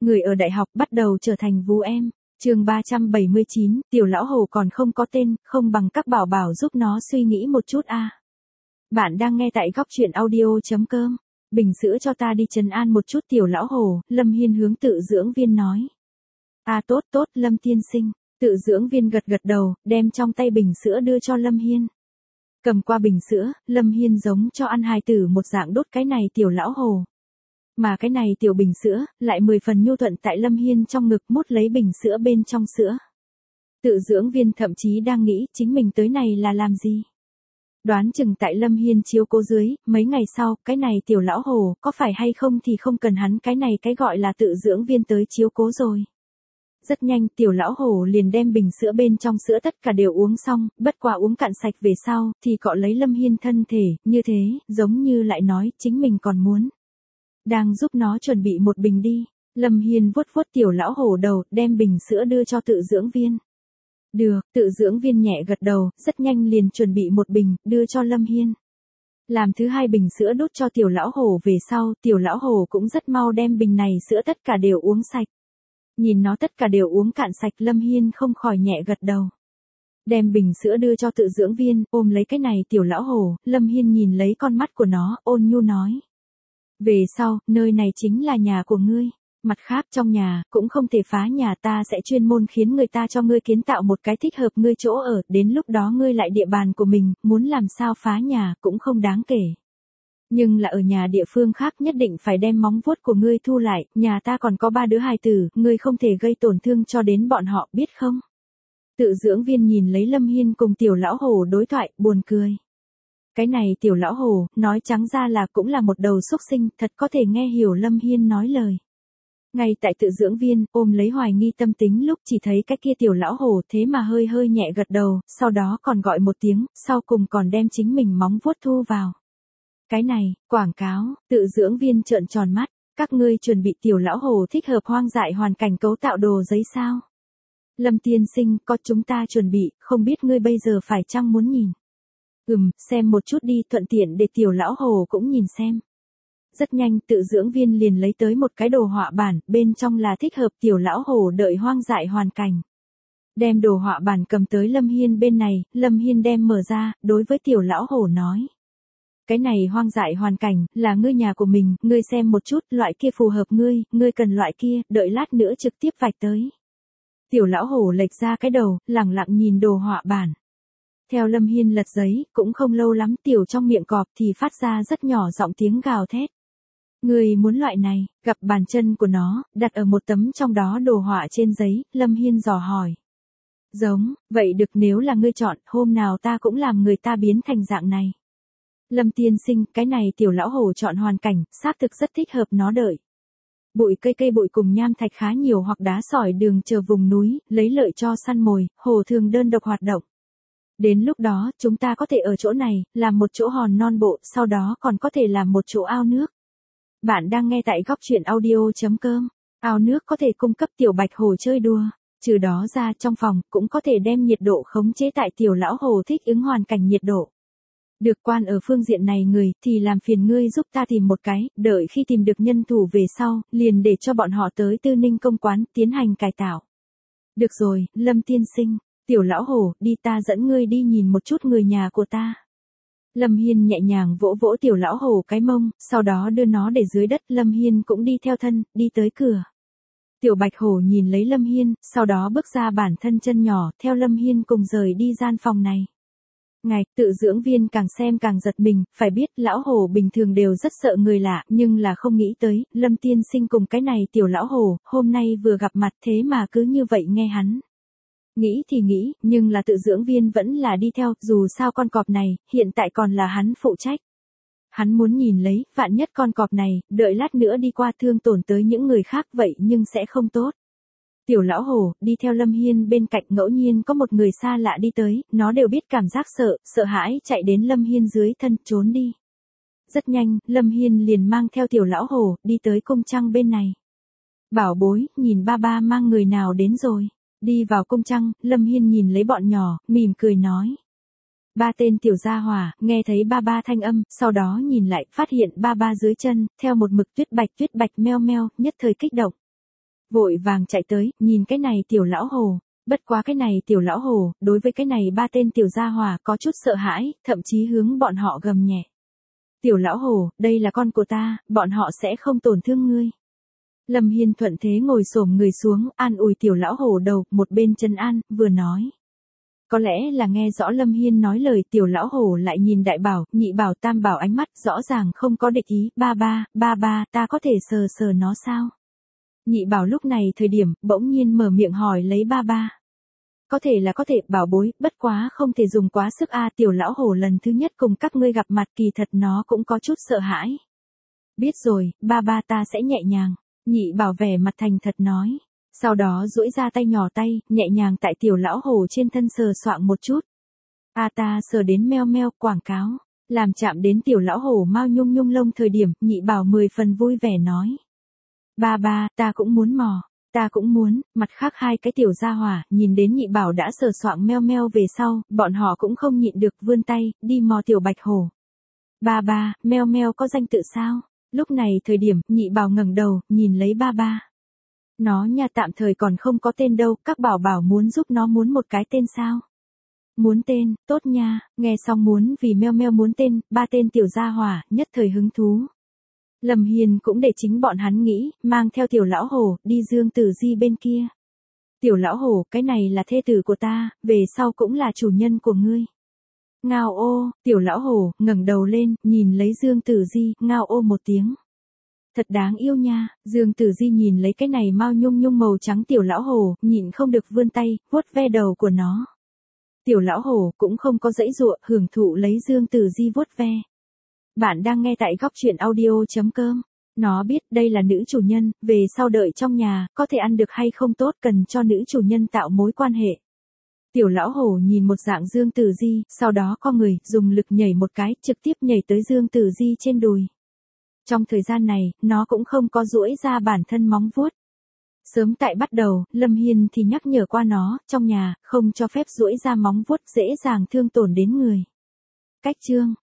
Người ở đại học bắt đầu trở thành vú em. Chương 379, tiểu lão hồ còn không có tên, không bằng các bảo bảo giúp nó suy nghĩ một chút a. Bạn đang nghe tại góc truyện audio.com. Bình sữa cho ta đi trấn an một chút tiểu lão hồ, Lâm Hiên hướng tự dưỡng viên nói. Tốt tốt, Lâm tiên sinh. Tự dưỡng viên gật gật đầu, đem trong tay bình sữa đưa cho Lâm Hiên. Cầm qua bình sữa, Lâm Hiên giống cho ăn hài tử một dạng đốt cái này tiểu lão hồ. Mà cái này tiểu bình sữa, lại 10 phần nhu thuận tại Lâm Hiên trong ngực mút lấy bình sữa bên trong sữa. Tự dưỡng viên thậm chí đang nghĩ chính mình tới này là làm gì. Đoán chừng tại Lâm Hiên chiếu cố dưới, mấy ngày sau, cái này tiểu lão hồ, có phải hay không thì không cần hắn cái này cái gọi là tự dưỡng viên tới chiếu cố rồi. Rất nhanh tiểu lão hổ liền đem bình sữa bên trong sữa tất cả đều uống xong, bất quả uống cạn sạch về sau, thì cọ lấy Lâm Hiên thân thể, như thế, giống như lại nói chính mình còn muốn. Đang giúp nó chuẩn bị một bình đi. Lâm Hiên vuốt vuốt tiểu lão hổ đầu, đem bình sữa đưa cho tự dưỡng viên. Được, tự dưỡng viên nhẹ gật đầu, rất nhanh liền chuẩn bị một bình, đưa cho Lâm Hiên. Làm thứ hai bình sữa đút cho tiểu lão hổ về sau, tiểu lão hổ cũng rất mau đem bình này sữa tất cả đều uống sạch. Nhìn nó tất cả đều uống cạn sạch, Lâm Hiên không khỏi nhẹ gật đầu. Đem bình sữa đưa cho tự dưỡng viên, ôm lấy cái này tiểu lão hổ, Lâm Hiên nhìn lấy con mắt của nó, ôn nhu nói. Về sau, nơi này chính là nhà của ngươi. Mặt khác trong nhà, cũng không thể phá nhà, ta sẽ chuyên môn khiến người ta cho ngươi kiến tạo một cái thích hợp ngươi chỗ ở, đến lúc đó ngươi lại địa bàn của mình, muốn làm sao phá nhà cũng không đáng kể. Nhưng là ở nhà địa phương khác nhất định phải đem móng vuốt của ngươi thu lại, nhà ta còn có 3 đứa hài tử, ngươi không thể gây tổn thương cho đến bọn họ, biết không? Tự dưỡng viên nhìn lấy Lâm Hiên cùng tiểu lão hổ đối thoại, buồn cười. Cái này tiểu lão hổ, nói trắng ra là cũng là một đầu xúc sinh, thật có thể nghe hiểu Lâm Hiên nói lời. Ngay tại tự dưỡng viên, ôm lấy hoài nghi tâm tính lúc chỉ thấy cái kia tiểu lão hổ thế mà hơi hơi nhẹ gật đầu, sau đó còn gọi một tiếng, sau cùng còn đem chính mình móng vuốt thu vào. Cái này, quảng cáo, tự dưỡng viên trợn tròn mắt, các ngươi chuẩn bị tiểu lão hồ thích hợp hoang dại hoàn cảnh cấu tạo đồ giấy sao? Lâm tiên sinh, có chúng ta chuẩn bị, không biết ngươi bây giờ phải chăng muốn nhìn? Xem một chút đi, thuận tiện để tiểu lão hồ cũng nhìn xem. Rất nhanh tự dưỡng viên liền lấy tới một cái đồ họa bản, bên trong là thích hợp tiểu lão hồ đợi hoang dại hoàn cảnh. Đem đồ họa bản cầm tới Lâm Hiên bên này, Lâm Hiên đem mở ra, đối với tiểu lão hồ nói. Cái này hoang dại hoàn cảnh, là ngươi nhà của mình, ngươi xem một chút, loại kia phù hợp ngươi cần loại kia, đợi lát nữa trực tiếp vạch tới. Tiểu lão hổ lệch ra cái đầu, lẳng lặng nhìn đồ họa bản. Theo Lâm Hiên lật giấy, cũng không lâu lắm tiểu trong miệng cọp thì phát ra rất nhỏ giọng tiếng gào thét. Ngươi muốn loại này, gặp bàn chân của nó, đặt ở một tấm trong đó đồ họa trên giấy, Lâm Hiên dò hỏi. Giống, vậy được, nếu là ngươi chọn, hôm nào ta cũng làm người ta biến thành dạng này. Lâm tiên sinh, cái này tiểu lão hổ chọn hoàn cảnh, xác thực rất thích hợp nó đợi. Bụi cây bụi cùng nham thạch khá nhiều hoặc đá sỏi đường chờ vùng núi, lấy lợi cho săn mồi, hổ thường đơn độc hoạt động. Đến lúc đó, chúng ta có thể ở chỗ này, làm một chỗ hòn non bộ, sau đó còn có thể làm một chỗ ao nước. Bạn đang nghe tại góc truyện audio.com, ao nước có thể cung cấp tiểu bạch hổ chơi đùa. Trừ đó ra trong phòng, cũng có thể đem nhiệt độ khống chế tại tiểu lão hổ thích ứng hoàn cảnh nhiệt độ. Được, quan ở phương diện này người, thì làm phiền ngươi giúp ta tìm một cái, đợi khi tìm được nhân thủ về sau, liền để cho bọn họ tới Tư Ninh công quán, tiến hành cải tạo. Được rồi, Lâm tiên sinh, tiểu lão hổ, đi, ta dẫn ngươi đi nhìn một chút người nhà của ta. Lâm Hiên nhẹ nhàng vỗ vỗ tiểu lão hổ cái mông, sau đó đưa nó để dưới đất, Lâm Hiên cũng đi theo thân, đi tới cửa. Tiểu bạch hổ nhìn lấy Lâm Hiên, sau đó bước ra bản thân chân nhỏ, theo Lâm Hiên cùng rời đi gian phòng này. Ngài, tự dưỡng viên càng xem càng giật mình, phải biết lão hổ bình thường đều rất sợ người lạ, nhưng là không nghĩ tới, Lâm tiên sinh cùng cái này tiểu lão hổ, hôm nay vừa gặp mặt thế mà cứ như vậy nghe hắn. Nghĩ thì nghĩ, nhưng là tự dưỡng viên vẫn là đi theo, dù sao con cọp này, hiện tại còn là hắn phụ trách. Hắn muốn nhìn lấy, vạn nhất con cọp này, đợi lát nữa đi qua thương tổn tới những người khác vậy nhưng sẽ không tốt. Tiểu lão hổ, đi theo Lâm Hiên bên cạnh, ngẫu nhiên có một người xa lạ đi tới, nó đều biết cảm giác sợ hãi, chạy đến Lâm Hiên dưới thân, trốn đi. Rất nhanh, Lâm Hiên liền mang theo tiểu lão hổ, đi tới cung trăng bên này. Bảo bối, nhìn ba ba mang người nào đến rồi. Đi vào cung trăng, Lâm Hiên nhìn lấy bọn nhỏ, mỉm cười nói. 3 tên tiểu gia hỏa, nghe thấy ba ba thanh âm, sau đó nhìn lại, phát hiện ba ba dưới chân, theo một mực tuyết bạch meo meo, nhất thời kích động. vội vàng chạy tới, nhìn cái này tiểu lão hồ. Bất quá cái này tiểu lão hồ, đối với cái này ba tên tiểu gia hỏa có chút sợ hãi, thậm chí hướng bọn họ gầm nhẹ. Tiểu lão hồ, đây là con của ta, bọn họ sẽ không tổn thương ngươi. Lâm Hiên thuận thế ngồi xổm người xuống, an ủi tiểu lão hồ đầu, một bên trấn an, vừa nói. Có lẽ là nghe rõ Lâm Hiên nói lời, tiểu lão hồ lại nhìn đại bảo, nhị bảo, tam bảo ánh mắt rõ ràng không có địch ý, ba ba, ta có thể sờ sờ nó sao? Nhị bảo lúc này thời điểm, bỗng nhiên mở miệng hỏi lấy ba ba. Có thể, bảo bối, bất quá không thể dùng quá sức a. Tiểu lão hổ lần thứ nhất cùng các ngươi gặp mặt, kỳ thật nó cũng có chút sợ hãi. Biết rồi, ba ba, ta sẽ nhẹ nhàng. Nhị bảo vẻ mặt thành thật nói. Sau đó duỗi ra tay nhỏ tay, nhẹ nhàng tại tiểu lão hổ trên thân sờ soạng một chút. Ta sờ đến meo meo, quảng cáo. Làm chạm đến tiểu lão hổ mau nhung nhung lông thời điểm, nhị bảo 10 phần vui vẻ nói. Ba ba, ta cũng muốn mò. Ta cũng muốn. Mặt khác hai cái tiểu gia hỏa, nhìn đến nhị bảo đã sờ soạng meo meo về sau, bọn họ cũng không nhịn được vươn tay, đi mò tiểu bạch hổ. Ba ba, meo meo có danh tự sao? Lúc này thời điểm, nhị bảo ngẩng đầu, nhìn lấy ba ba. Nó nha, tạm thời còn không có tên đâu, các bảo bảo muốn giúp nó muốn một cái tên sao? Muốn tên, tốt nha. Nghe xong muốn vì meo meo muốn tên, ba tên tiểu gia hỏa, nhất thời hứng thú. Lâm Hiên cũng để chính bọn hắn nghĩ, mang theo tiểu lão hổ, đi Dương Tử Di bên kia. Tiểu lão hổ, cái này là thê tử của ta, về sau cũng là chủ nhân của ngươi. Ngao ô, tiểu lão hổ, ngẩng đầu lên, nhìn lấy Dương Tử Di, ngao ô một tiếng. Thật đáng yêu nha. Dương Tử Di nhìn lấy cái này mau nhung nhung màu trắng tiểu lão hổ, nhịn không được vươn tay, vuốt ve đầu của nó. Tiểu lão hổ cũng không có giãy giụa, hưởng thụ lấy Dương Tử Di vuốt ve. Bạn đang nghe tại góc truyện audio.com. Nó biết đây là nữ chủ nhân, về sau đợi trong nhà, có thể ăn được hay không tốt cần cho nữ chủ nhân tạo mối quan hệ. Tiểu lão hổ nhìn một dạng Dương Tử Di, sau đó co người, dùng lực nhảy một cái, trực tiếp nhảy tới Dương Tử Di trên đùi. Trong thời gian này, nó cũng không có duỗi ra bản thân móng vuốt. Sớm tại bắt đầu, Lâm Hiên thì nhắc nhở qua nó, trong nhà, không cho phép duỗi ra móng vuốt dễ dàng thương tổn đến người. Cách chương